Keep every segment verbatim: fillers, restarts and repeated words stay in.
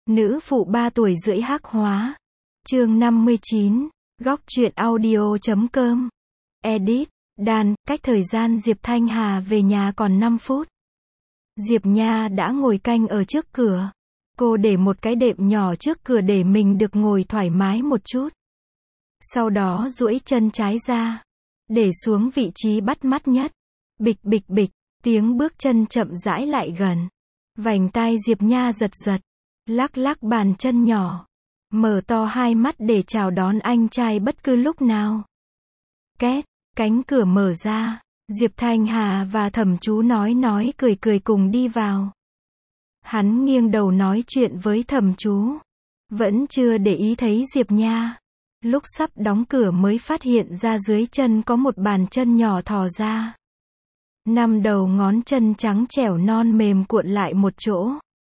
Nữ phụ ba tuổi rưỡi hắc hóa. Chương năm mươi chín. Góc truyện audio chấm com. Edit. Đàn, cách thời gian Diệp Thanh Hà về nhà còn năm phút. Diệp Nha đã ngồi canh ở trước cửa. Cô để một cái đệm nhỏ trước cửa để mình được ngồi thoải mái một chút. Sau đó duỗi chân trái ra, để xuống vị trí bắt mắt nhất. Bịch bịch bịch, tiếng bước chân chậm rãi lại gần. Vành tai Diệp Nha giật giật, lắc lắc bàn chân nhỏ, mở to hai mắt để chào đón anh trai bất cứ lúc nào. Két, cánh cửa mở ra, Diệp Thanh Hà và Thẩm Chú nói nói cười cười cùng đi vào. Hắn nghiêng đầu nói chuyện với Thẩm Chú, vẫn chưa để ý thấy Diệp Nha. Lúc sắp đóng cửa mới phát hiện ra dưới chân có một bàn chân nhỏ thò ra. Năm đầu ngón chân trắng trẻo non mềm cuộn lại một chỗ.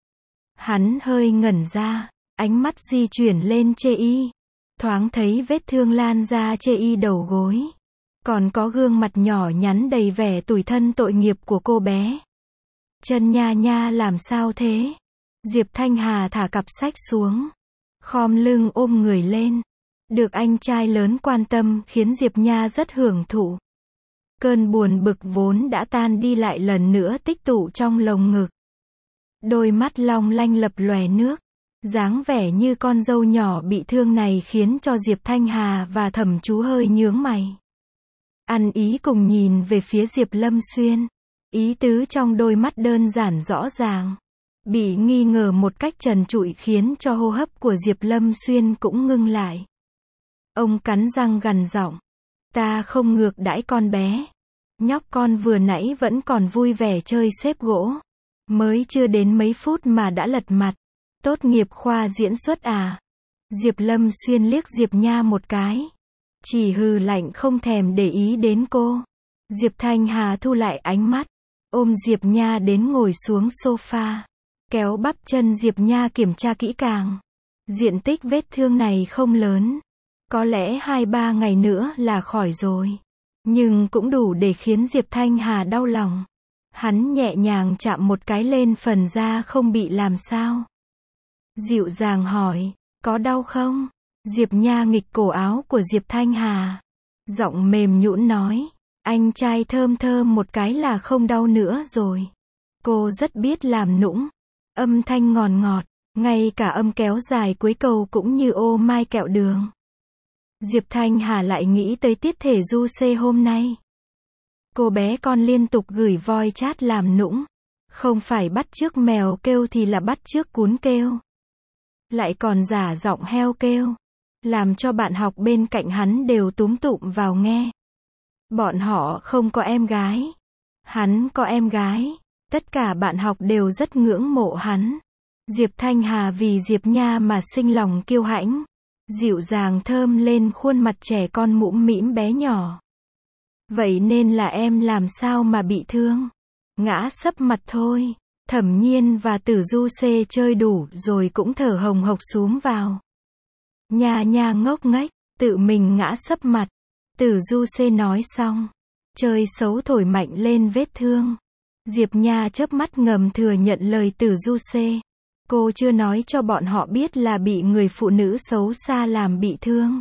Hắn hơi ngẩn ra, ánh mắt di chuyển lên chê y. Thoáng thấy vết thương lan ra chê y đầu gối. Còn có gương mặt nhỏ nhắn đầy vẻ tủi thân tội nghiệp của cô bé. Chân Nha Nha làm sao thế? Diệp Thanh Hà thả cặp sách xuống, khom lưng ôm người lên. Được anh trai lớn quan tâm khiến Diệp Nha rất hưởng thụ. Cơn buồn bực vốn đã tan đi lại lần nữa tích tụ trong lồng ngực. Đôi mắt long lanh lập lòe nước, dáng vẻ như con dâu nhỏ bị thương này khiến cho Diệp Thanh Hà và Thẩm Chú hơi nhướng mày. Ăn ý cùng nhìn về phía Diệp Lâm Xuyên. Ý tứ trong đôi mắt đơn giản rõ ràng. Bị nghi ngờ một cách trần trụi khiến cho hô hấp của Diệp Lâm Xuyên cũng ngưng lại. Ông cắn răng gằn giọng, ta không ngược đãi con bé. Nhóc con vừa nãy vẫn còn vui vẻ chơi xếp gỗ. Mới chưa đến mấy phút mà đã lật mặt. Tốt nghiệp khoa diễn xuất à? Diệp Lâm Xuyên liếc Diệp Nha một cái. Chỉ hừ lạnh không thèm để ý đến cô. Diệp Thanh Hà thu lại ánh mắt, ôm Diệp Nha đến ngồi xuống sofa. Kéo bắp chân Diệp Nha kiểm tra kỹ càng. Diện tích vết thương này không lớn. Có lẽ hai ba ngày nữa là khỏi rồi. Nhưng cũng đủ để khiến Diệp Thanh Hà đau lòng. Hắn nhẹ nhàng chạm một cái lên phần da không bị làm sao. Dịu dàng hỏi, có đau không? Diệp Nha nghịch cổ áo của Diệp Thanh Hà. Giọng mềm nhũn nói, anh trai thơm thơm một cái là không đau nữa rồi. Cô rất biết làm nũng. Âm thanh ngọt ngọt, ngay cả âm kéo dài cuối câu cũng như ô mai kẹo đường. Diệp Thanh Hà lại nghĩ tới tiết thể du xê hôm nay. Cô bé con liên tục gửi voi chat làm nũng. Không phải bắt chước mèo kêu thì là bắt chước cún kêu. Lại còn giả giọng heo kêu. Làm cho bạn học bên cạnh hắn đều túm tụm vào nghe. Bọn họ không có em gái. Hắn có em gái. Tất cả bạn học đều rất ngưỡng mộ hắn. Diệp Thanh Hà vì Diệp Nha mà sinh lòng kiêu hãnh. Dịu dàng thơm lên khuôn mặt trẻ con mũm mĩm bé nhỏ. Vậy nên là em làm sao mà bị thương? Ngã sấp mặt thôi. Thẩm Nhiên và Tử Du Xê chơi đủ rồi cũng thở hồng hộc xúm vào. Nha Nha ngốc nghếch, tự mình ngã sấp mặt. Tử Du Xê nói xong, chơi xấu thổi mạnh lên vết thương. Diệp Nha chớp mắt ngầm thừa nhận lời Tử Du Xê. Cô chưa nói cho bọn họ biết là bị người phụ nữ xấu xa làm bị thương.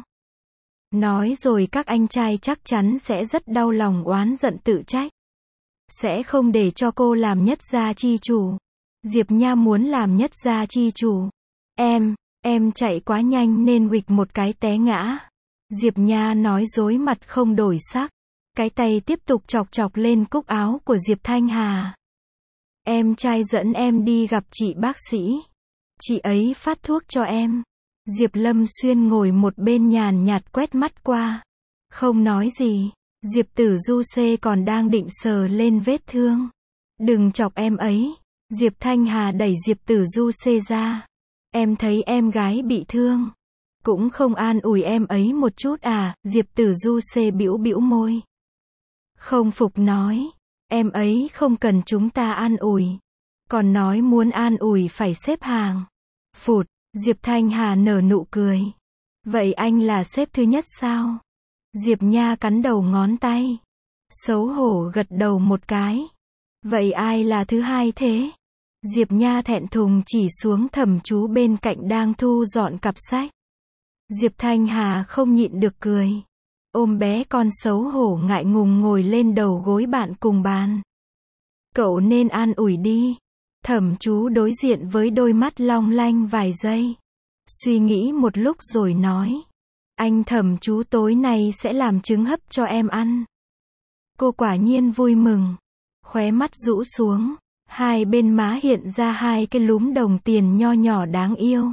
Nói rồi các anh trai chắc chắn sẽ rất đau lòng oán giận tự trách. Sẽ không để cho cô làm nhất gia chi chủ. Diệp Nha muốn làm nhất gia chi chủ. Em, em chạy quá nhanh nên huỵch một cái té ngã. Diệp Nha nói dối mặt không đổi sắc. Cái tay tiếp tục chọc chọc lên cúc áo của Diệp Thanh Hà. Em trai dẫn em đi gặp chị bác sĩ. Chị ấy phát thuốc cho em. Diệp Lâm Xuyên ngồi một bên nhàn nhạt quét mắt qua. Không nói gì. Diệp Tử Du Xê còn đang định sờ lên vết thương. Đừng chọc em ấy. Diệp Thanh Hà đẩy Diệp Tử Du Xê ra. Em thấy em gái bị thương. Cũng không an ủi em ấy một chút à? Diệp Tử Du Xê bĩu bĩu môi. Không phục nói. Em ấy không cần chúng ta an ủi. Còn nói muốn an ủi phải xếp hàng. Phụt, Diệp Thanh Hà nở nụ cười. Vậy anh là xếp thứ nhất sao? Diệp Nha cắn đầu ngón tay. Xấu hổ gật đầu một cái. Vậy ai là thứ hai thế? Diệp Nha thẹn thùng chỉ xuống Thẩm Chú bên cạnh đang thu dọn cặp sách. Diệp Thanh Hà không nhịn được cười. Ôm bé con xấu hổ ngại ngùng ngồi lên đầu gối bạn cùng bàn. Cậu nên an ủi đi. Thẩm Chú đối diện với đôi mắt long lanh vài giây. Suy nghĩ một lúc rồi nói. Anh Thẩm Chú tối nay sẽ làm trứng hấp cho em ăn. Cô quả nhiên vui mừng. Khóe mắt rũ xuống. Hai bên má hiện ra hai cái lúm đồng tiền nho nhỏ đáng yêu.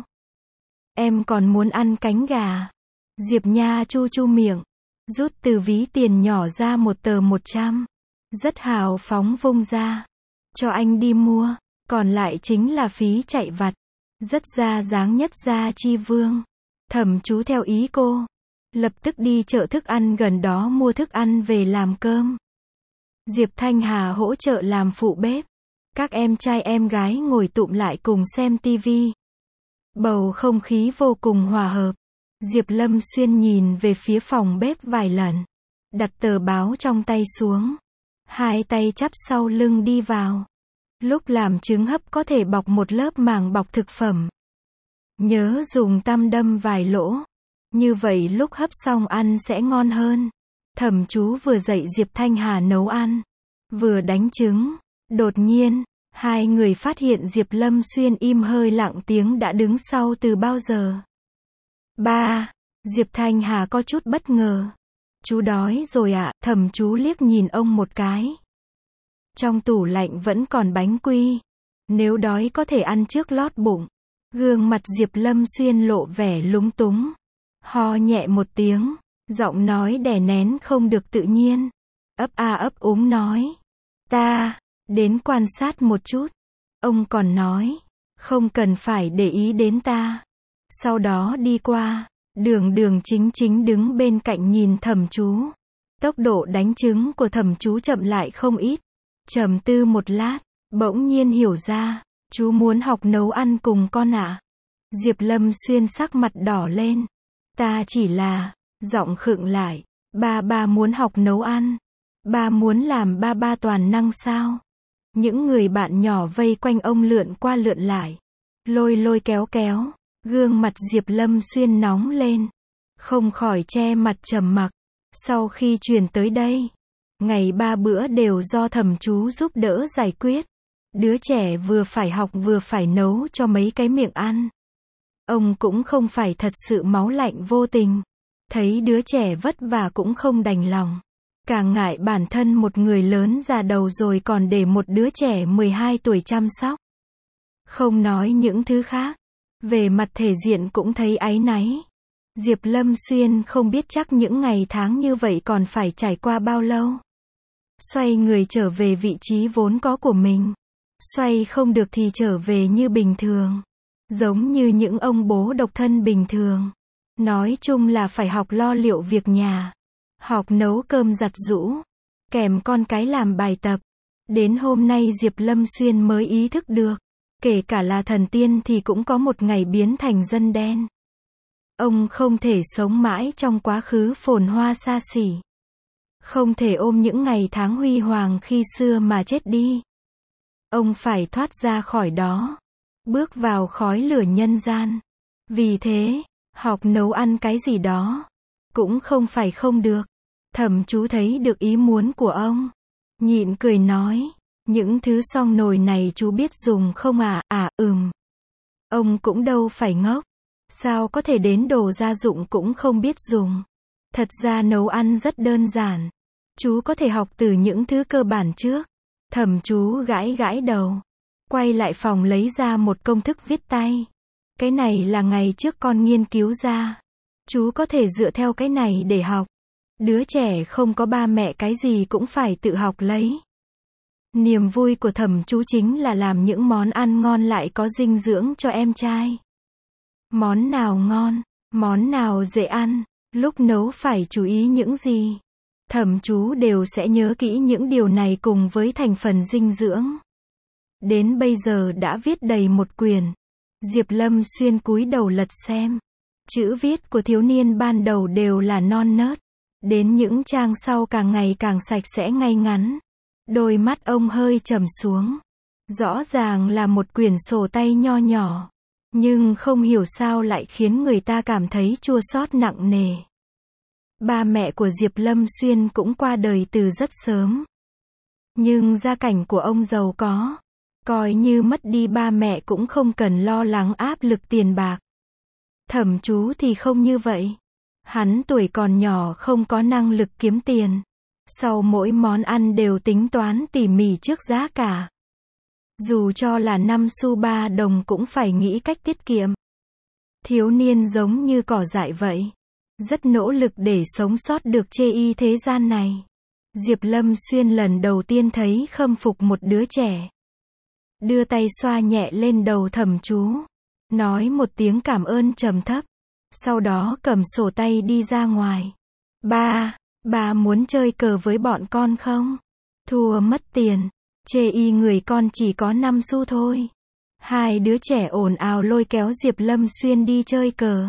Em còn muốn ăn cánh gà. Diệp Nha chu chu miệng. Rút từ ví tiền nhỏ ra một tờ một trăm. Rất hào phóng vung ra. Cho anh đi mua. Còn lại chính là phí chạy vặt. Rất ra dáng nhất gia chi vương. Thẩm Chú theo ý cô. Lập tức đi chợ thức ăn gần đó mua thức ăn về làm cơm. Diệp Thanh Hà hỗ trợ làm phụ bếp. Các em trai em gái ngồi tụm lại cùng xem tivi. Bầu không khí vô cùng hòa hợp. Diệp Lâm Xuyên nhìn về phía phòng bếp vài lần. Đặt tờ báo trong tay xuống. Hai tay chắp sau lưng đi vào. Lúc làm trứng hấp có thể bọc một lớp màng bọc thực phẩm. Nhớ dùng tăm đâm vài lỗ. Như vậy lúc hấp xong ăn sẽ ngon hơn. Thẩm Chú vừa dạy Diệp Thanh Hà nấu ăn. Vừa đánh trứng. Đột nhiên, hai người phát hiện Diệp Lâm Xuyên im hơi lặng tiếng đã đứng sau từ bao giờ. Ba, Diệp Thanh Hà có chút bất ngờ. Chú đói rồi ạ, à? Thẩm Chú liếc nhìn ông một cái. Trong tủ lạnh vẫn còn bánh quy. Nếu đói có thể ăn trước lót bụng. Gương mặt Diệp Lâm Xuyên lộ vẻ lúng túng. Ho nhẹ một tiếng. Giọng nói đè nén không được tự nhiên. Ấp a ấp úng nói. Ta, đến quan sát một chút. Ông còn nói. Không cần phải để ý đến ta. Sau đó đi qua. Đường đường chính chính đứng bên cạnh nhìn Thẩm Chú. Tốc độ đánh trứng của Thẩm Chú chậm lại không ít. Trầm tư một lát. Bỗng nhiên hiểu ra. Chú muốn học nấu ăn cùng con ạ. À? Diệp Lâm Xuyên sắc mặt đỏ lên. Ta chỉ là. Giọng khựng lại. Ba ba muốn học nấu ăn. Ba muốn làm ba ba toàn năng sao? Những người bạn nhỏ vây quanh ông lượn qua lượn lại. Lôi lôi kéo kéo. Gương mặt Diệp Lâm Xuyên nóng lên. Không khỏi che mặt trầm mặc. Sau khi chuyển tới đây. Ngày ba bữa đều do Thẩm Chú giúp đỡ giải quyết. Đứa trẻ vừa phải học vừa phải nấu cho mấy cái miệng ăn. Ông cũng không phải thật sự máu lạnh vô tình. Thấy đứa trẻ vất vả cũng không đành lòng. Càng ngại bản thân một người lớn già đầu rồi còn để một đứa trẻ mười hai tuổi chăm sóc. Không nói những thứ khác. Về mặt thể diện cũng thấy áy náy. Diệp Lâm Xuyên không biết chắc những ngày tháng như vậy còn phải trải qua bao lâu. Xoay người trở về vị trí vốn có của mình. Xoay không được thì trở về như bình thường. Giống như những ông bố độc thân bình thường. Nói chung là phải học lo liệu việc nhà. Học nấu cơm giặt giũ. Kèm con cái làm bài tập. Đến hôm nay Diệp Lâm Xuyên mới ý thức được. Kể cả là thần tiên thì cũng có một ngày biến thành dân đen. Ông không thể sống mãi trong quá khứ phồn hoa xa xỉ. Không thể ôm những ngày tháng huy hoàng khi xưa mà chết đi. Ông phải thoát ra khỏi đó. Bước vào khói lửa nhân gian. Vì thế, học nấu ăn cái gì đó. Cũng không phải không được. Thẩm Chú thấy được ý muốn của ông. Nhịn cười nói. Những thứ xong nồi này chú biết dùng không à? À, ừm. Ông cũng đâu phải ngốc. Sao có thể đến đồ gia dụng cũng không biết dùng. Thật ra nấu ăn rất đơn giản. Chú có thể học từ những thứ cơ bản trước. Thẩm Chú gãi gãi đầu. Quay lại phòng lấy ra một công thức viết tay. Cái này là ngày trước con nghiên cứu ra. Chú có thể dựa theo cái này để học. Đứa trẻ không có ba mẹ cái gì cũng phải tự học lấy. Niềm vui của Thẩm Chú chính là làm những món ăn ngon lại có dinh dưỡng cho em trai. Món nào ngon, món nào dễ ăn, lúc nấu phải chú ý những gì. Thẩm Chú đều sẽ nhớ kỹ những điều này cùng với thành phần dinh dưỡng. Đến bây giờ đã viết đầy một quyển. Diệp Lâm Xuyên cúi đầu lật xem. Chữ viết của thiếu niên ban đầu đều là non nớt. Đến những trang sau càng ngày càng sạch sẽ ngay ngắn. Đôi mắt ông hơi trầm xuống. Rõ ràng là một quyển sổ tay nho nhỏ, nhưng không hiểu sao lại khiến người ta cảm thấy chua xót nặng nề. Ba mẹ của Diệp Lâm Xuyên cũng qua đời từ rất sớm. Nhưng gia cảnh của ông giàu có, coi như mất đi ba mẹ cũng không cần lo lắng áp lực tiền bạc. Thẩm Chú thì không như vậy. Hắn tuổi còn nhỏ không có năng lực kiếm tiền. Sau mỗi món ăn đều tính toán tỉ mỉ trước giá cả. Dù cho là năm xu ba đồng cũng phải nghĩ cách tiết kiệm. Thiếu niên giống như cỏ dại vậy. Rất nỗ lực để sống sót được chê y thế gian này. Diệp Lâm Xuyên lần đầu tiên thấy khâm phục một đứa trẻ. Đưa tay xoa nhẹ lên đầu Thẩm Chú. Nói một tiếng cảm ơn trầm thấp. Sau đó cầm sổ tay đi ra ngoài. Ba, ba muốn chơi cờ với bọn con không? Thua mất tiền. Chê y người con chỉ có năm xu thôi. Hai đứa trẻ ồn ào lôi kéo Diệp Lâm Xuyên đi chơi cờ.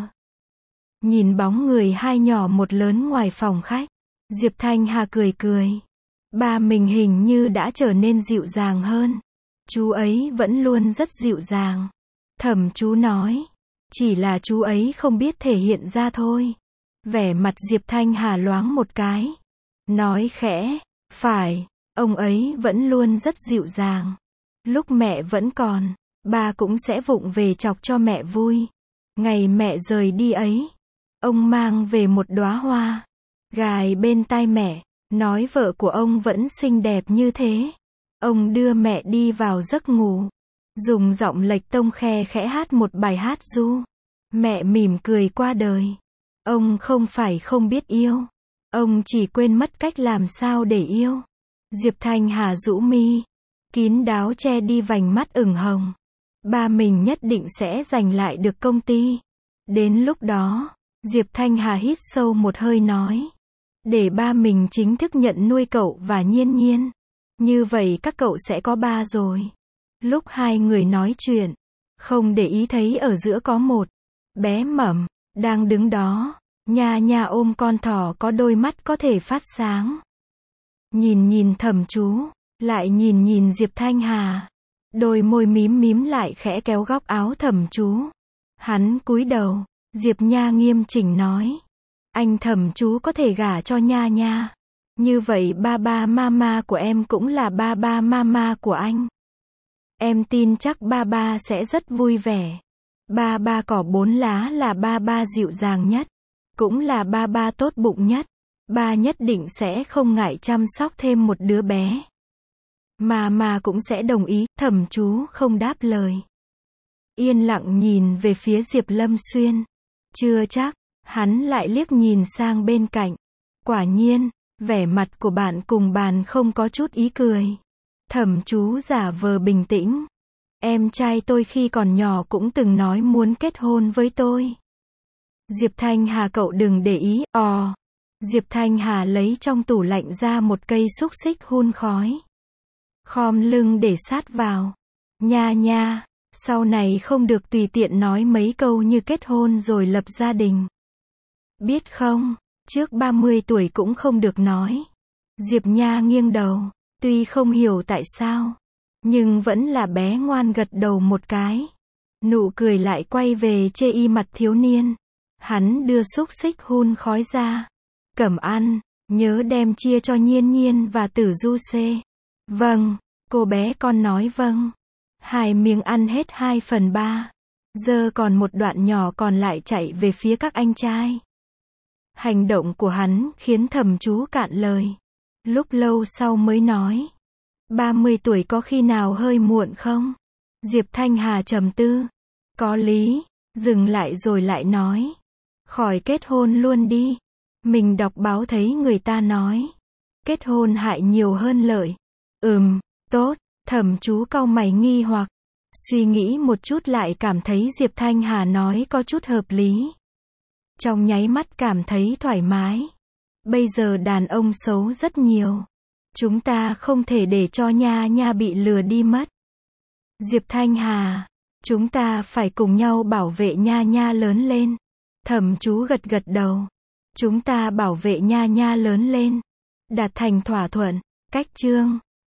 Nhìn bóng người hai nhỏ một lớn ngoài phòng khách. Diệp Thanh Hà cười cười. Ba mình hình như đã trở nên dịu dàng hơn. Chú ấy vẫn luôn rất dịu dàng. Thẩm Chú nói. Chỉ là chú ấy không biết thể hiện ra thôi. Vẻ mặt Diệp Thanh Hà loáng một cái. Nói khẽ. Phải, ông ấy vẫn luôn rất dịu dàng. Lúc mẹ vẫn còn, ba cũng sẽ vụng về chọc cho mẹ vui. Ngày mẹ rời đi ấy, ông mang về một đóa hoa, gài bên tai mẹ, nói vợ của ông vẫn xinh đẹp như thế. Ông đưa mẹ đi vào giấc ngủ, dùng giọng lệch tông khe khẽ hát một bài hát ru. Mẹ mỉm cười qua đời. Ông không phải không biết yêu, ông chỉ quên mất cách làm sao để yêu. Diệp Thanh Hà rũ mi, kín đáo che đi vành mắt ửng hồng. Ba mình nhất định sẽ giành lại được công ty. Đến lúc đó, Diệp Thanh Hà hít sâu một hơi nói. Để ba mình chính thức nhận nuôi cậu và Nhiên Nhiên. Như vậy các cậu sẽ có ba rồi. Lúc hai người nói chuyện, không để ý thấy ở giữa có một bé Mẩm, đang đứng đó. Nha nha ôm con thỏ có đôi mắt có thể phát sáng. Nhìn nhìn Thẩm Chú, lại nhìn nhìn Diệp Thanh Hà. Đôi môi mím mím lại khẽ kéo góc áo Thẩm Chú. Hắn cúi đầu, Diệp Nha nghiêm chỉnh nói. Anh Thẩm Chú có thể gả cho Nha Nha. Như vậy ba ba mama của em cũng là ba ba mama của anh. Em tin chắc ba ba sẽ rất vui vẻ. Ba ba cỏ bốn lá là ba ba dịu dàng nhất. Cũng là ba ba tốt bụng nhất. Ba nhất định sẽ không ngại chăm sóc thêm một đứa bé. Mà mà cũng sẽ đồng ý. Thẩm Chú không đáp lời. Yên lặng nhìn về phía Diệp Lâm Xuyên. Chưa chắc, hắn lại liếc nhìn sang bên cạnh. Quả nhiên, vẻ mặt của bạn cùng bàn không có chút ý cười. Thẩm Chú giả vờ bình tĩnh. Em trai tôi khi còn nhỏ cũng từng nói muốn kết hôn với tôi. Diệp Thanh Hà cậu đừng để ý, ò. Diệp Thanh Hà lấy trong tủ lạnh ra một cây xúc xích hun khói. Khom lưng để sát vào. Nha nha, sau này không được tùy tiện nói mấy câu như kết hôn rồi lập gia đình. Biết không, trước ba mươi tuổi cũng không được nói. Diệp Nha nghiêng đầu, tuy không hiểu tại sao, nhưng vẫn là bé ngoan gật đầu một cái. Nụ cười lại quay về chê y mặt thiếu niên. Hắn đưa xúc xích hun khói ra. Cầm ăn, nhớ đem chia cho Nhiên Nhiên và Tử Du xê. Vâng, cô bé con nói vâng. Hai miếng ăn hết hai phần ba. Giờ còn một đoạn nhỏ còn lại chạy về phía các anh trai. Hành động của hắn khiến Thẩm Chú cạn lời. Lúc lâu sau mới nói. ba mươi tuổi có khi nào hơi muộn không? Diệp Thanh Hà trầm tư. Có lý, dừng lại rồi lại nói. Khỏi kết hôn luôn đi. Mình đọc báo thấy người ta nói. Kết hôn hại nhiều hơn lợi. Ừm, tốt. Thẩm Chú cau mày nghi hoặc. Suy nghĩ một chút lại cảm thấy Diệp Thanh Hà nói có chút hợp lý. Trong nháy mắt cảm thấy thoải mái. Bây giờ đàn ông xấu rất nhiều. Chúng ta không thể để cho Nha Nha bị lừa đi mất. Diệp Thanh Hà, chúng ta phải cùng nhau bảo vệ Nha Nha lớn lên. Thẩm Chú gật gật đầu. Chúng ta bảo vệ Nha Nha lớn lên. Đạt thành thỏa thuận. Cách chương